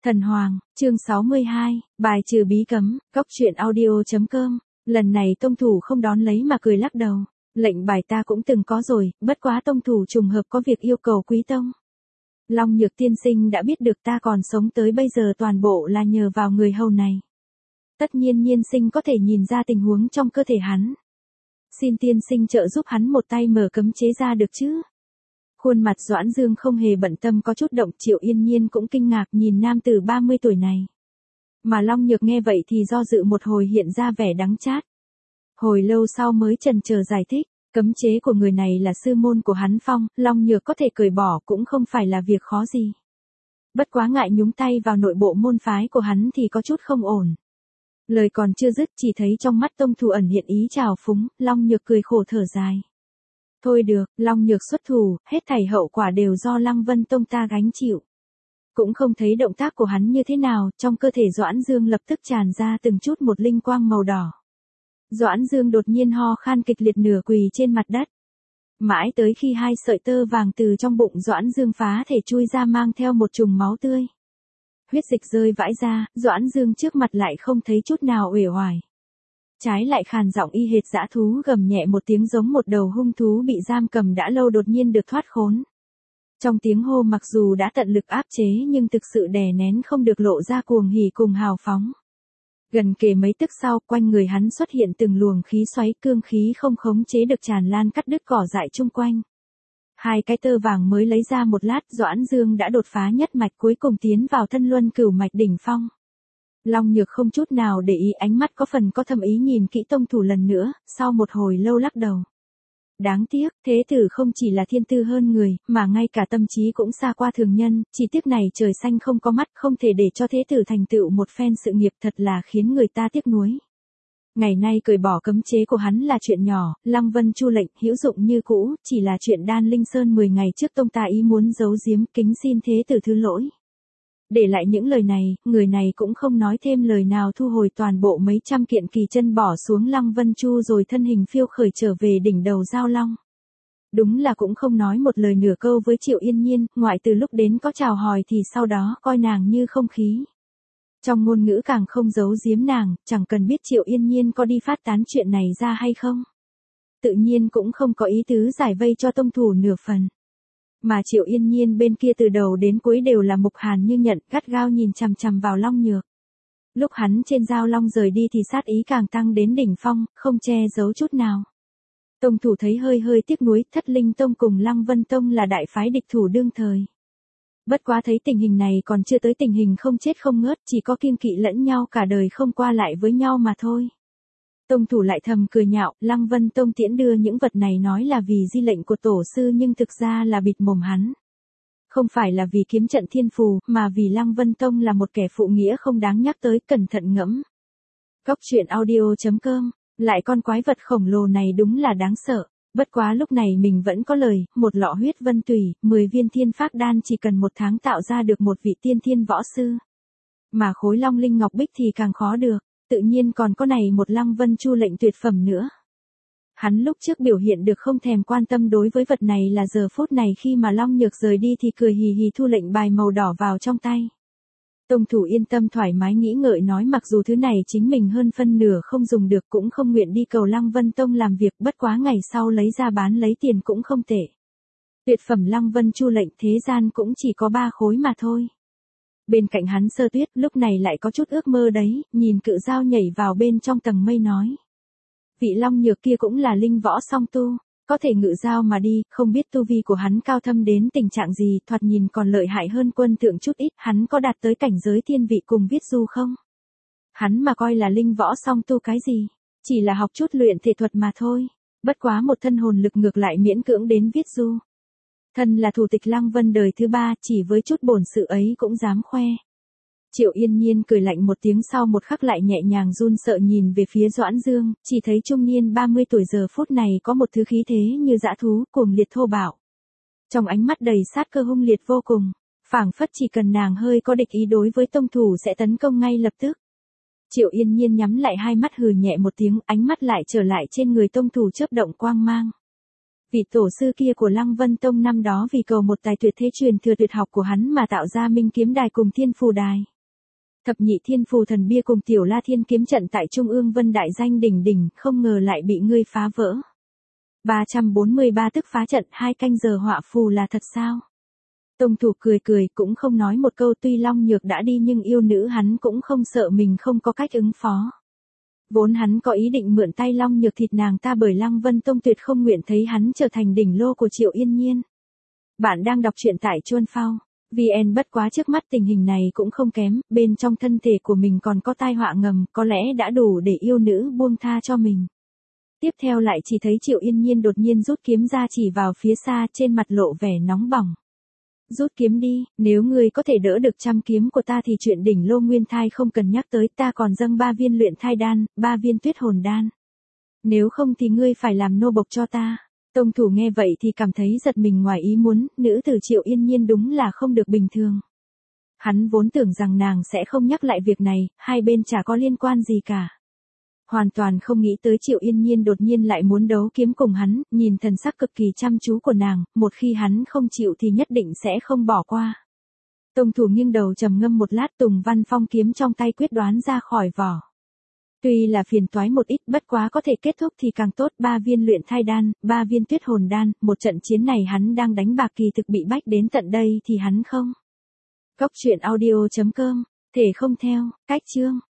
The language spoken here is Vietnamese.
Thần Hoàng, chương 62, bài trừ bí cấm, góc truyện audio.com. Lần này tông thủ không đón lấy mà cười lắc đầu. Lệnh bài ta cũng từng có rồi, bất quá tông thủ trùng hợp có việc yêu cầu quý tông. Long Nhược tiên sinh đã biết được ta còn sống tới bây giờ toàn bộ là nhờ vào người hầu này. Tất nhiên Nhiên sinh có thể nhìn ra tình huống trong cơ thể hắn. Xin tiên sinh trợ giúp hắn một tay mở cấm chế ra được chứ? Khuôn mặt Doãn Dương không hề bận tâm có chút động. Triệu Yên Nhiên cũng kinh ngạc nhìn nam tử 30 tuổi này. Mà Long Nhược nghe vậy thì do dự một hồi hiện ra vẻ đắng chát. Hồi lâu sau mới chần chờ giải thích, cấm chế của người này là sư môn của hắn phong, Long Nhược có thể cởi bỏ cũng không phải là việc khó gì. Bất quá ngại nhúng tay vào nội bộ môn phái của hắn thì có chút không ổn. Lời còn chưa dứt chỉ thấy trong mắt tông thủ ẩn hiện ý trào phúng, Long Nhược cười khổ thở dài. Thôi được, Long Nhược xuất thủ, hết thảy hậu quả đều do Lăng Vân Tông ta gánh chịu. Cũng không thấy động tác của hắn như thế nào, trong cơ thể Doãn Dương lập tức tràn ra từng chút một linh quang màu đỏ. Doãn Dương đột nhiên ho khan kịch liệt nửa quỳ trên mặt đất. Mãi tới khi hai sợi tơ vàng từ trong bụng Doãn Dương phá thể chui ra mang theo một chùm máu tươi. Huyết dịch rơi vãi ra, Doãn Dương trước mặt lại không thấy chút nào uể oải. Trái lại khàn giọng y hệt dã thú gầm nhẹ một tiếng giống một đầu hung thú bị giam cầm đã lâu đột nhiên được thoát khốn. Trong tiếng hô mặc dù đã tận lực áp chế nhưng thực sự đè nén không được lộ ra cuồng hỉ cùng hào phóng. Gần kề mấy tức sau, quanh người hắn xuất hiện từng luồng khí xoáy cương khí không khống chế được tràn lan cắt đứt cỏ dại chung quanh. Hai cái tơ vàng mới lấy ra một lát, Doãn Dương đã đột phá nhất mạch cuối cùng tiến vào thân luân cửu mạch đỉnh phong. Long Nhược không chút nào để ý, ánh mắt có phần có thâm ý nhìn kỹ tông thủ lần nữa, sau một hồi lâu lắc đầu. Đáng tiếc, thế tử không chỉ là thiên tư hơn người, mà ngay cả tâm trí cũng xa qua thường nhân, chỉ tiếc này trời xanh không có mắt, không thể để cho thế tử thành tựu một phen sự nghiệp thật là khiến người ta tiếc nuối. Ngày nay cởi bỏ cấm chế của hắn là chuyện nhỏ, Lăng Vân Chu lệnh hữu dụng như cũ, chỉ là chuyện Đan Linh Sơn 10 ngày trước tông ta ý muốn giấu giếm, kính xin thế tử thứ lỗi. Để lại những lời này, người này cũng không nói thêm lời nào thu hồi toàn bộ mấy trăm kiện kỳ chân bỏ xuống Lăng Vân Chu rồi thân hình phiêu khởi trở về đỉnh đầu Giao Long. Đúng là cũng không nói một lời nửa câu với Triệu Yên Nhiên, ngoại từ lúc đến có chào hỏi thì sau đó coi nàng như không khí. Trong ngôn ngữ càng không giấu giếm nàng, chẳng cần biết Triệu Yên Nhiên có đi phát tán chuyện này ra hay không. Tự nhiên cũng không có ý tứ giải vây cho tông thủ nửa phần. Mà Triệu Yên Nhiên bên kia từ đầu đến cuối đều là mục hàn như nhận, gắt gao nhìn chằm chằm vào Long Nhược. Lúc hắn trên Giao Long rời đi thì sát ý càng tăng đến đỉnh phong, không che giấu chút nào. Tông thủ thấy hơi tiếc nuối, Thất Linh Tông cùng Lăng Vân Tông là đại phái địch thủ đương thời. Bất quá thấy tình hình này còn chưa tới tình hình không chết không ngớt, chỉ có kiêng kỵ lẫn nhau cả đời không qua lại với nhau mà thôi. Tông thủ lại thầm cười nhạo, Lăng Vân Tông tiễn đưa những vật này nói là vì di lệnh của tổ sư nhưng thực ra là bịt mồm hắn. Không phải là vì kiếm trận thiên phù, mà vì Lăng Vân Tông là một kẻ phụ nghĩa không đáng nhắc tới, cẩn thận ngẫm. Góc truyện audio.com, lại con quái vật khổng lồ này đúng là đáng sợ. Bất quá lúc này mình vẫn có lời, một lọ huyết vân tùy, 10 viên thiên phác đan chỉ cần 1 tháng tạo ra được một vị tiên thiên võ sư. Mà khối long linh ngọc bích thì càng khó được, tự nhiên còn có này một Lăng Vân Chu lệnh tuyệt phẩm nữa. Hắn lúc trước biểu hiện được không thèm quan tâm đối với vật này là giờ phút này khi mà Long Nhược rời đi thì cười hì hì thu lệnh bài màu đỏ vào trong tay. Tông thủ yên tâm thoải mái nghĩ ngợi nói mặc dù thứ này chính mình hơn phân nửa không dùng được cũng không nguyện đi cầu Lăng Vân Tông làm việc, bất quá ngày sau lấy ra bán lấy tiền cũng không tệ. Tuyệt phẩm Lăng Vân Chu lệnh thế gian cũng chỉ có 3 khối mà thôi. Bên cạnh hắn Sơ Tuyết lúc này lại có chút ước mơ đấy, nhìn Cự Dao nhảy vào bên trong tầng mây nói. Vị Long Nhược kia cũng là linh võ song tu, có thể ngự dao mà đi, không biết tu vi của hắn cao thâm đến tình trạng gì, thoạt nhìn còn lợi hại hơn Quân Thượng chút ít, hắn có đạt tới cảnh giới thiên vị cùng Viết Du không? Hắn mà coi là linh võ song tu cái gì, chỉ là học chút luyện thể thuật mà thôi, bất quá một thân hồn lực ngược lại miễn cưỡng đến Viết Du. Thân là thủ tịch Lăng Vân đời thứ 3, chỉ với chút bổn sự ấy cũng dám khoe. Triệu Yên Nhiên cười lạnh một tiếng sau một khắc lại nhẹ nhàng run sợ nhìn về phía Doãn Dương, chỉ thấy trung niên 30 tuổi giờ phút này có một thứ khí thế như dã thú, cuồng liệt thô bạo. Trong ánh mắt đầy sát cơ hung liệt vô cùng, phảng phất chỉ cần nàng hơi có địch ý đối với tông thủ sẽ tấn công ngay lập tức. Triệu Yên Nhiên nhắm lại hai mắt hừ nhẹ một tiếng, ánh mắt lại trở lại trên người tông thủ chớp động quang mang. Vị tổ sư kia của Lăng Vân Tông năm đó vì cầu một tài tuyệt thế truyền thừa tuyệt học của hắn mà tạo ra Minh Kiếm Đài cùng Thiên Phù Đài. Thập nhị thiên phù thần bia cùng tiểu la thiên kiếm trận tại Trung ương Vân Đại danh đỉnh đỉnh, không ngờ lại bị ngươi phá vỡ. 343 tức phá trận 2 canh giờ họa phù là thật sao? Tông thủ cười cười cũng không nói một câu, tuy Long Nhược đã đi nhưng yêu nữ hắn cũng không sợ mình không có cách ứng phó. Vốn hắn có ý định mượn tay Long Nhược thịt nàng ta bởi Lăng Vân Tông tuyệt không nguyện thấy hắn trở thành đỉnh lô của Triệu Yên Nhiên. Bạn đang đọc truyện tại Chuan Phao VN, bất quá trước mắt tình hình này cũng không kém, bên trong thân thể của mình còn có tai họa ngầm, có lẽ đã đủ để yêu nữ buông tha cho mình. Tiếp theo lại chỉ thấy Triệu Yên Nhiên đột nhiên rút kiếm ra chỉ vào phía xa, trên mặt lộ vẻ nóng bỏng. Rút kiếm đi, nếu ngươi có thể đỡ được 100 kiếm của ta thì chuyện đỉnh lô nguyên thai không cần nhắc tới, ta còn dâng 3 viên luyện thai đan, 3 viên tuyết hồn đan. Nếu không thì ngươi phải làm nô bộc cho ta. Tông thủ nghe vậy thì cảm thấy giật mình ngoài ý muốn, nữ tử Triệu Yên Nhiên đúng là không được bình thường. Hắn vốn tưởng rằng nàng sẽ không nhắc lại việc này, hai bên chả có liên quan gì cả. Hoàn toàn không nghĩ tới Triệu Yên Nhiên đột nhiên lại muốn đấu kiếm cùng hắn, nhìn thần sắc cực kỳ chăm chú của nàng, một khi hắn không chịu thì nhất định sẽ không bỏ qua. Tông thủ nghiêng đầu trầm ngâm một lát, Tùng Văn Phong kiếm trong tay quyết đoán ra khỏi vỏ. Tuy là phiền toái một ít, bất quá có thể kết thúc thì càng tốt, 3 viên luyện thai đan, 3 viên tuyết hồn đan, một trận chiến này hắn đang đánh bạc kỳ thực bị bách đến tận đây thì hắn không. Góc truyện audio.com, thể không theo, cách chương.